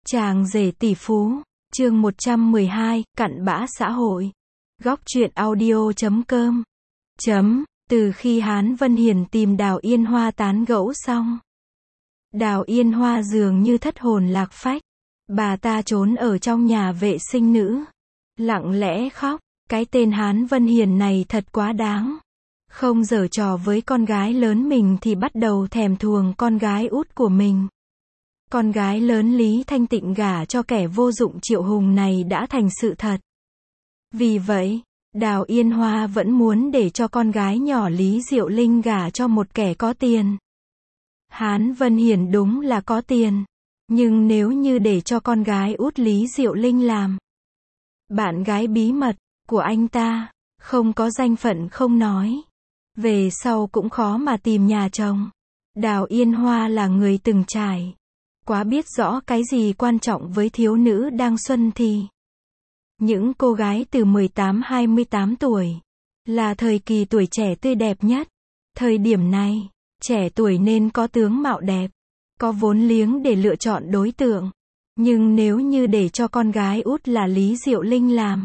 Chàng rể tỷ phú, chương 112, cặn bã xã hội. Góc truyện audio.com. Từ khi Hán Vân Hiền tìm Đào Yên Hoa tán gẫu xong, Đào Yên Hoa dường như thất hồn lạc phách. Bà ta trốn ở trong nhà vệ sinh nữ, lặng lẽ khóc. Cái tên Hán Vân Hiền này thật quá đáng. Không giở trò với con gái lớn mình thì bắt đầu thèm thuồng con gái út của mình. Con gái lớn Lý Thanh Tịnh gả cho kẻ vô dụng Triệu Hùng này đã thành sự thật. Vì vậy, Đào Yên Hoa vẫn muốn để cho con gái nhỏ Lý Diệu Linh gả cho một kẻ có tiền. Hán Vân Hiền đúng là có tiền. Nhưng nếu như để cho con gái út Lý Diệu Linh làm bạn gái bí mật của anh ta, không có danh phận không nói, về sau cũng khó mà tìm nhà chồng. Đào Yên Hoa là người từng trải, quá biết rõ cái gì quan trọng với thiếu nữ đang xuân thì. Những cô gái từ 18-28 tuổi là thời kỳ tuổi trẻ tươi đẹp nhất. Thời điểm này, trẻ tuổi nên có tướng mạo đẹp, có vốn liếng để lựa chọn đối tượng. Nhưng nếu như để cho con gái út là Lý Diệu Linh làm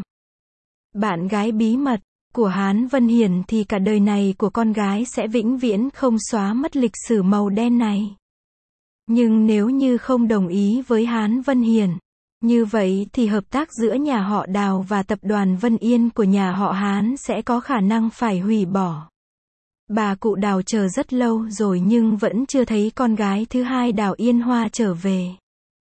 bạn gái bí mật của Hán Vân Hiền thì cả đời này của con gái sẽ vĩnh viễn không xóa mất lịch sử màu đen này. Nhưng nếu như không đồng ý với Hán Vân Hiền, như vậy thì hợp tác giữa nhà họ Đào và tập đoàn Vân Yên của nhà họ Hán sẽ có khả năng phải hủy bỏ. Bà cụ Đào chờ rất lâu rồi nhưng vẫn chưa thấy con gái thứ hai Đào Yên Hoa trở về.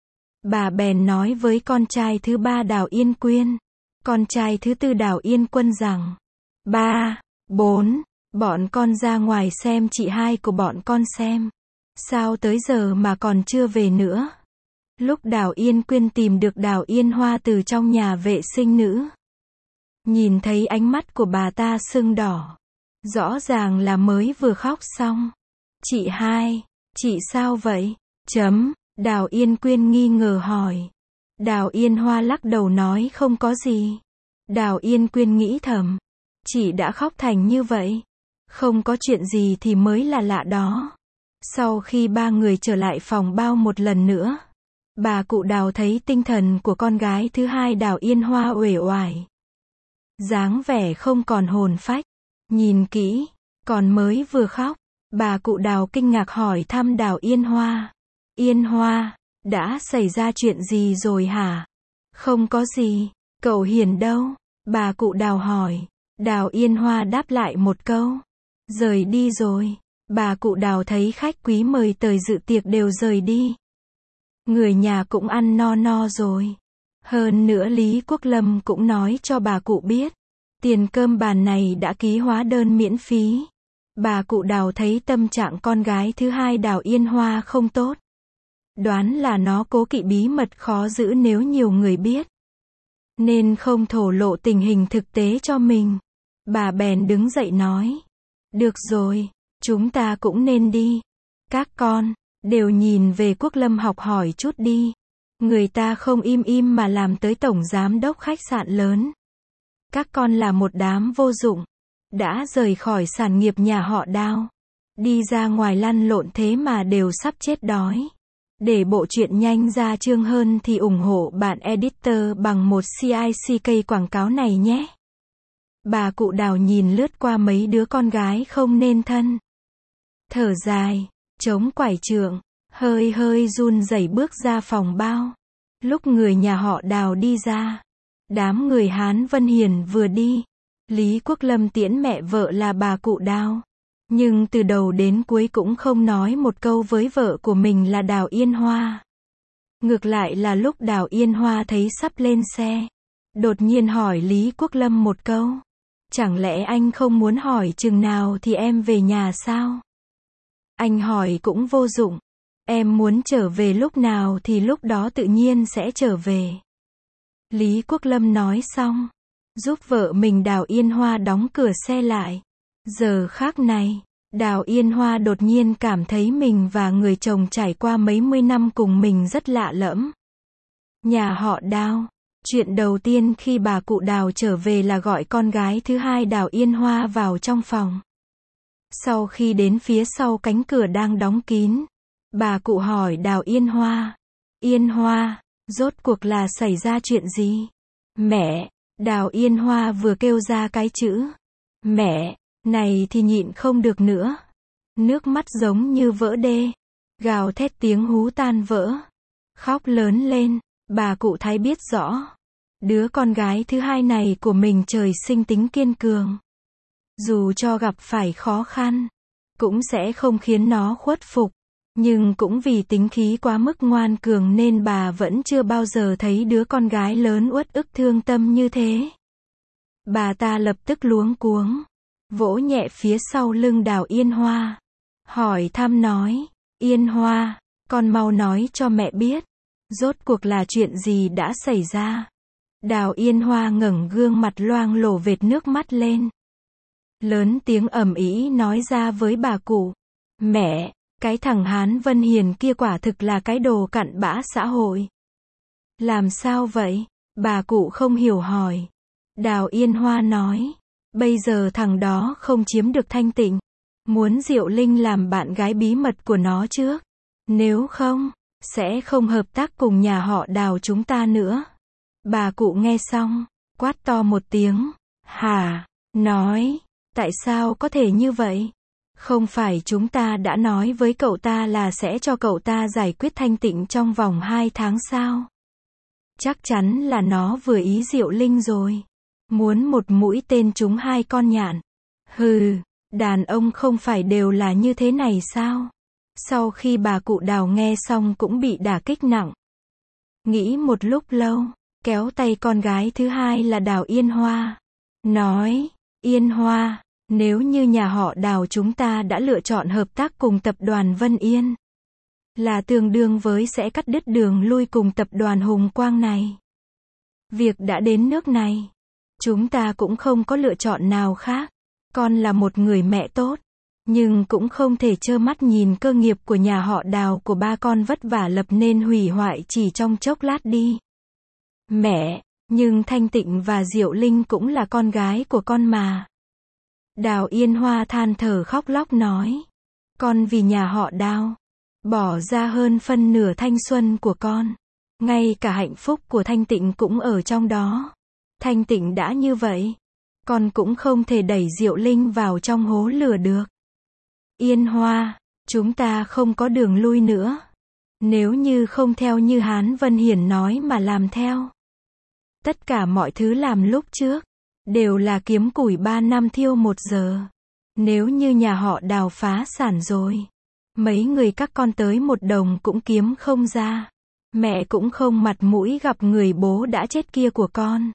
Bà bèn nói với con trai thứ ba Đào Yên Quyên, con trai thứ tư Đào Yên Quân rằng: 3, 4, bọn con ra ngoài xem chị hai của bọn con xem. Sao tới giờ mà còn chưa về nữa? Lúc Đào Yên Quyên tìm được Đào Yên Hoa từ trong nhà vệ sinh nữ, nhìn thấy ánh mắt của bà ta sưng đỏ. Rõ ràng là mới vừa khóc xong. Chị hai, chị sao vậy? Đào Yên Quyên nghi ngờ hỏi. Đào Yên Hoa lắc đầu nói không có gì. Đào Yên Quyên nghĩ thầm, chị đã khóc thành như vậy, không có chuyện gì thì mới là lạ đó. Sau khi ba người trở lại phòng bao một lần nữa, bà cụ Đào thấy tinh thần của con gái thứ hai Đào Yên Hoa uể oải, dáng vẻ không còn hồn phách. Nhìn kỹ, còn mới vừa khóc. Bà cụ Đào kinh ngạc hỏi thăm Đào Yên Hoa. Yên Hoa, đã xảy ra chuyện gì rồi hả? Không có gì. Cậu Hiền đâu? Bà cụ Đào hỏi. Đào Yên Hoa đáp lại một câu. Rời đi rồi. Bà cụ Đào thấy khách quý mời tới dự tiệc đều rời đi. Người nhà cũng ăn no no rồi. Hơn nữa Lý Quốc Lâm cũng nói cho bà cụ biết, tiền cơm bàn này đã ký hóa đơn miễn phí. Bà cụ Đào thấy tâm trạng con gái thứ hai Đào Yên Hoa không tốt. Đoán là nó cố kỵ bí mật khó giữ nếu nhiều người biết, nên không thổ lộ tình hình thực tế cho mình. Bà bèn đứng dậy nói. Được rồi, chúng ta cũng nên đi. Các con, đều nhìn về Quốc Lâm học hỏi chút đi. Người ta không im im mà làm tới tổng giám đốc khách sạn lớn. Các con là một đám vô dụng, đã rời khỏi sản nghiệp nhà họ Đào, đi ra ngoài lăn lộn thế mà đều sắp chết đói. Để bộ truyện nhanh ra chương hơn thì ủng hộ bạn editor bằng một CICK quảng cáo này nhé. Bà cụ Đào nhìn lướt qua mấy đứa con gái không nên thân, thở dài, chống quải trượng, hơi hơi run rẩy bước ra phòng bao. Lúc người nhà họ Đào đi ra, đám người Hán Vân Hiền vừa đi, Lý Quốc Lâm tiễn mẹ vợ là bà cụ Đào, nhưng từ đầu đến cuối cũng không nói một câu với vợ của mình là Đào Yên Hoa. Ngược lại là lúc Đào Yên Hoa thấy sắp lên xe, đột nhiên hỏi Lý Quốc Lâm một câu. Chẳng lẽ anh không muốn hỏi chừng nào thì em về nhà sao? Anh hỏi cũng vô dụng. Em muốn trở về lúc nào thì lúc đó tự nhiên sẽ trở về. Lý Quốc Lâm nói xong, giúp vợ mình Đào Yên Hoa đóng cửa xe lại. Giờ khắc này, Đào Yên Hoa đột nhiên cảm thấy mình và người chồng trải qua mấy mươi năm cùng mình rất lạ lẫm. Nhà họ Đào. Chuyện đầu tiên khi bà cụ Đào trở về là gọi con gái thứ hai Đào Yên Hoa vào trong phòng. Sau khi đến phía sau cánh cửa đang đóng kín, bà cụ hỏi Đào Yên Hoa. Yên Hoa, Rốt cuộc là xảy ra chuyện gì? Mẹ, Đào Yên Hoa vừa kêu ra cái chữ mẹ này thì nhịn không được nữa. Nước mắt giống như vỡ đê. Gào thét tiếng hú tan vỡ. Khóc lớn lên. Bà cụ Thái biết rõ. Đứa con gái thứ hai này của mình trời sinh tính kiên cường. Dù cho gặp phải khó khăn, cũng sẽ không khiến nó khuất phục. Nhưng cũng vì tính khí quá mức ngoan cường nên bà vẫn chưa bao giờ thấy đứa con gái lớn uất ức thương tâm như thế. Bà ta lập tức luống cuống, vỗ nhẹ phía sau lưng Đào Yên Hoa. Hỏi thăm nói, Yên Hoa, con mau nói cho mẹ biết. Rốt cuộc là chuyện gì đã xảy ra? Đào Yên Hoa ngẩng gương mặt loang lổ vệt nước mắt lên. Lớn tiếng ầm ĩ nói ra với bà cụ. Mẹ, cái thằng Hán Vân Hiền kia quả thực là cái đồ cặn bã xã hội. Làm sao vậy? Bà cụ không hiểu hỏi. Đào Yên Hoa nói. Bây giờ thằng đó không chiếm được Thanh Tịnh. Muốn Diệu Linh làm bạn gái bí mật của nó trước. Nếu không, sẽ không hợp tác cùng nhà họ Đào chúng ta nữa. Bà cụ nghe xong, quát to một tiếng. Hả? Nói, tại sao có thể như vậy? Không phải chúng ta đã nói với cậu ta là sẽ cho cậu ta giải quyết Thanh Tịnh trong vòng 2 tháng sao? Chắc chắn là nó vừa ý Diệu Linh rồi. Muốn một mũi tên trúng 2 con nhạn. Hừ, đàn ông không phải đều là như thế này sao? Sau khi bà cụ Đào nghe xong cũng bị đả kích nặng. Nghĩ một lúc lâu, kéo tay con gái thứ hai là Đào Yên Hoa. Nói, Yên Hoa, nếu như nhà họ Đào chúng ta đã lựa chọn hợp tác cùng tập đoàn Vân Yên, là tương đương với sẽ cắt đứt đường lui cùng tập đoàn Hùng Quang này. Việc đã đến nước này, chúng ta cũng không có lựa chọn nào khác. Con là một người mẹ tốt, nhưng cũng không thể trơ mắt nhìn cơ nghiệp của nhà họ Đào của ba con vất vả lập nên hủy hoại chỉ trong chốc lát đi. Mẹ, nhưng Thanh Tịnh và Diệu Linh cũng là con gái của con mà. Đào Yên Hoa than thở khóc lóc nói. Con vì nhà họ Đào, bỏ ra hơn phân nửa thanh xuân của con. Ngay cả hạnh phúc của Thanh Tịnh cũng ở trong đó. Thanh Tịnh đã như vậy, con cũng không thể đẩy Diệu Linh vào trong hố lửa được. Yên Hoa, chúng ta không có đường lui nữa. Nếu như không theo như Hán Vân Hiển nói mà làm theo, tất cả mọi thứ làm lúc trước đều là kiếm củi 3 năm thiêu 1 giờ. Nếu như nhà họ Đào phá sản rồi, mấy người các con tới 1 đồng cũng kiếm không ra. Mẹ cũng không mặt mũi gặp người bố đã chết kia của con.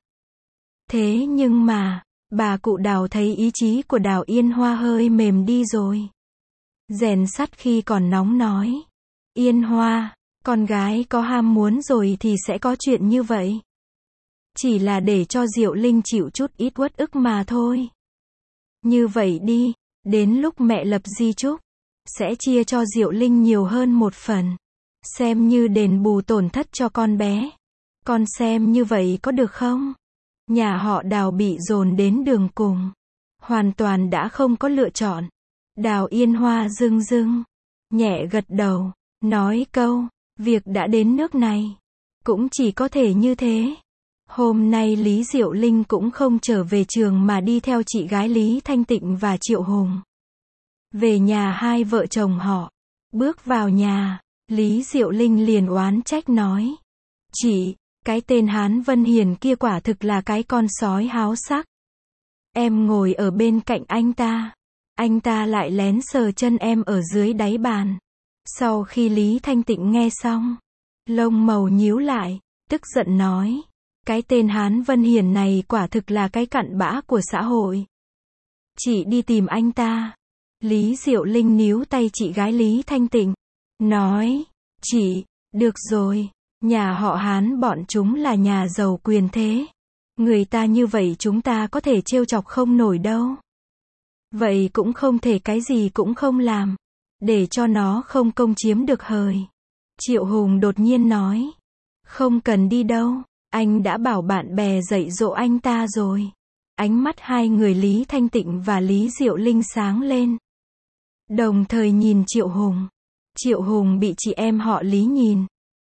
Thế nhưng mà, bà cụ Đào thấy ý chí của Đào Yên Hoa hơi mềm đi rồi. Rèn sắt khi còn nóng nói. Yên Hoa, con gái có ham muốn rồi thì sẽ có chuyện như vậy. Chỉ là để cho Diệu Linh chịu chút ít uất ức mà thôi. Như vậy đi, đến lúc mẹ lập di chúc, sẽ chia cho Diệu Linh nhiều hơn 1 phần. Xem như đền bù tổn thất cho con bé. Con xem như vậy có được không? Nhà họ Đào bị dồn đến đường cùng. Hoàn toàn đã không có lựa chọn. Đào Yên Hoa rưng rưng, nhẹ gật đầu, nói câu, việc đã đến nước này, cũng chỉ có thể như thế. Hôm nay Lý Diệu Linh cũng không trở về trường mà đi theo chị gái Lý Thanh Tịnh và Triệu Hùng. Về nhà hai vợ chồng họ, bước vào nhà, Lý Diệu Linh liền oán trách nói. Chị, cái tên Hán Vân Hiền kia quả thực là cái con sói háo sắc. Em ngồi ở bên cạnh anh ta lại lén sờ chân em ở dưới đáy bàn. Sau khi Lý Thanh Tịnh nghe xong, lông mày nhíu lại, tức giận nói. Cái tên Hán Vân Hiền này quả thực là cái cặn bã của xã hội. Chị đi tìm anh ta. Lý Diệu Linh níu tay chị gái Lý Thanh Tịnh, nói, chị, được rồi, nhà họ Hán bọn chúng là nhà giàu quyền thế. Người ta như vậy chúng ta có thể trêu chọc không nổi đâu. Vậy cũng không thể cái gì cũng không làm, để cho nó không công chiếm được hời. Triệu Hùng đột nhiên nói, không cần đi đâu, anh đã bảo bạn bè dạy dỗ anh ta rồi. Ánh mắt hai người Lý Thanh Tịnh và Lý Diệu Linh sáng lên. Đồng thời nhìn Triệu Hùng. Triệu Hùng bị chị em họ Lý nhìn.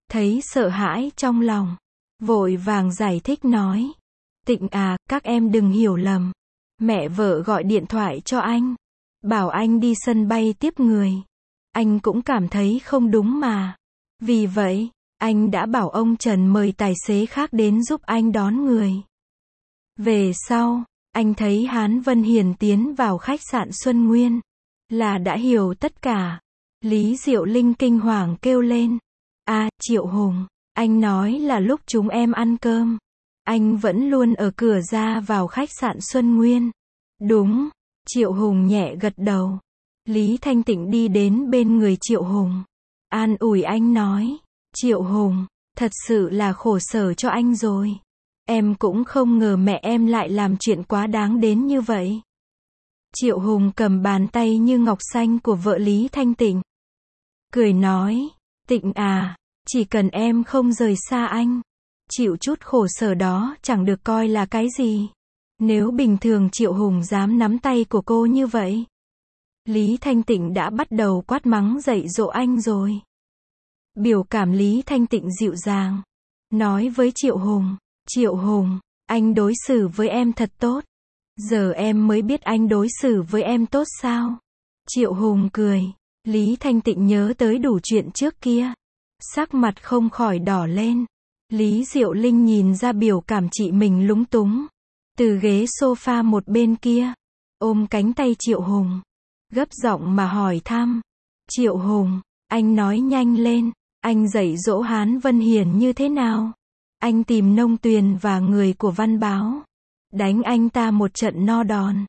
thấy sợ hãi trong lòng, vội vàng giải thích nói. Tịnh à, các em đừng hiểu lầm. Mẹ vợ gọi điện thoại cho anh, bảo anh đi sân bay tiếp người. Anh cũng cảm thấy không đúng mà. Vì vậy, anh đã bảo ông Trần mời tài xế khác đến giúp anh đón người. Về sau, anh thấy Hán Vân Hiền tiến vào khách sạn Xuân Nguyên, là đã hiểu tất cả. Lý Diệu Linh kinh hoàng kêu lên. Triệu Hùng, anh nói là lúc chúng em ăn cơm, anh vẫn luôn ở cửa ra vào khách sạn Xuân Nguyên. Đúng, Triệu Hùng nhẹ gật đầu. Lý Thanh Tịnh đi đến bên người Triệu Hùng, an ủi anh nói. Triệu Hùng, thật sự là khổ sở cho anh rồi. Em cũng không ngờ mẹ em lại làm chuyện quá đáng đến như vậy. Triệu Hùng cầm bàn tay như ngọc xanh của vợ Lý Thanh Tịnh, cười nói. Tịnh à, chỉ cần em không rời xa anh, chịu chút khổ sở đó chẳng được coi là cái gì. Nếu bình thường Triệu Hùng dám nắm tay của cô như vậy, Lý Thanh Tịnh đã bắt đầu quát mắng dạy dỗ anh rồi. Biểu cảm Lý Thanh Tịnh dịu dàng, nói với Triệu Hùng. Triệu Hùng, anh đối xử với em thật tốt. Giờ em mới biết anh đối xử với em tốt sao? Triệu Hùng cười. Lý Thanh Tịnh nhớ tới đủ chuyện trước kia, sắc mặt không khỏi đỏ lên. Lý Diệu Linh nhìn ra biểu cảm chị mình lúng túng, từ ghế sofa một bên kia, ôm cánh tay Triệu Hùng, gấp giọng mà hỏi thăm. Triệu Hùng, anh nói nhanh lên, anh dạy dỗ Hán Vân Hiền như thế nào? Anh tìm Nông Tuyền và người của Văn Báo, đánh anh ta một trận no đòn.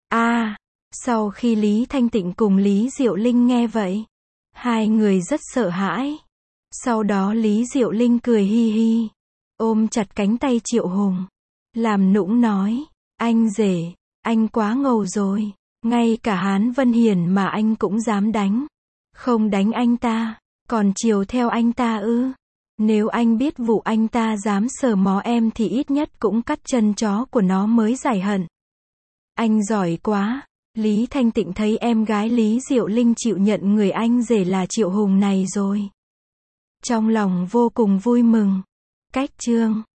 Sau khi Lý Thanh Tịnh cùng Lý Diệu Linh nghe vậy, hai người rất sợ hãi. Sau đó Lý Diệu Linh cười hi hi, ôm chặt cánh tay Triệu Hùng, làm nũng nói. Anh rể, anh quá ngầu rồi, ngay cả Hán Vân Hiền mà anh cũng dám đánh. Không đánh anh ta, còn chiều theo anh ta ư? Nếu anh biết vụ anh ta dám sờ mó em thì ít nhất cũng cắt chân chó của nó mới giải hận. Anh giỏi quá. Lý Thanh Tịnh thấy em gái Lý Diệu Linh chịu nhận người anh rể là Triệu Hùng này rồi, trong lòng vô cùng vui mừng. Cách chương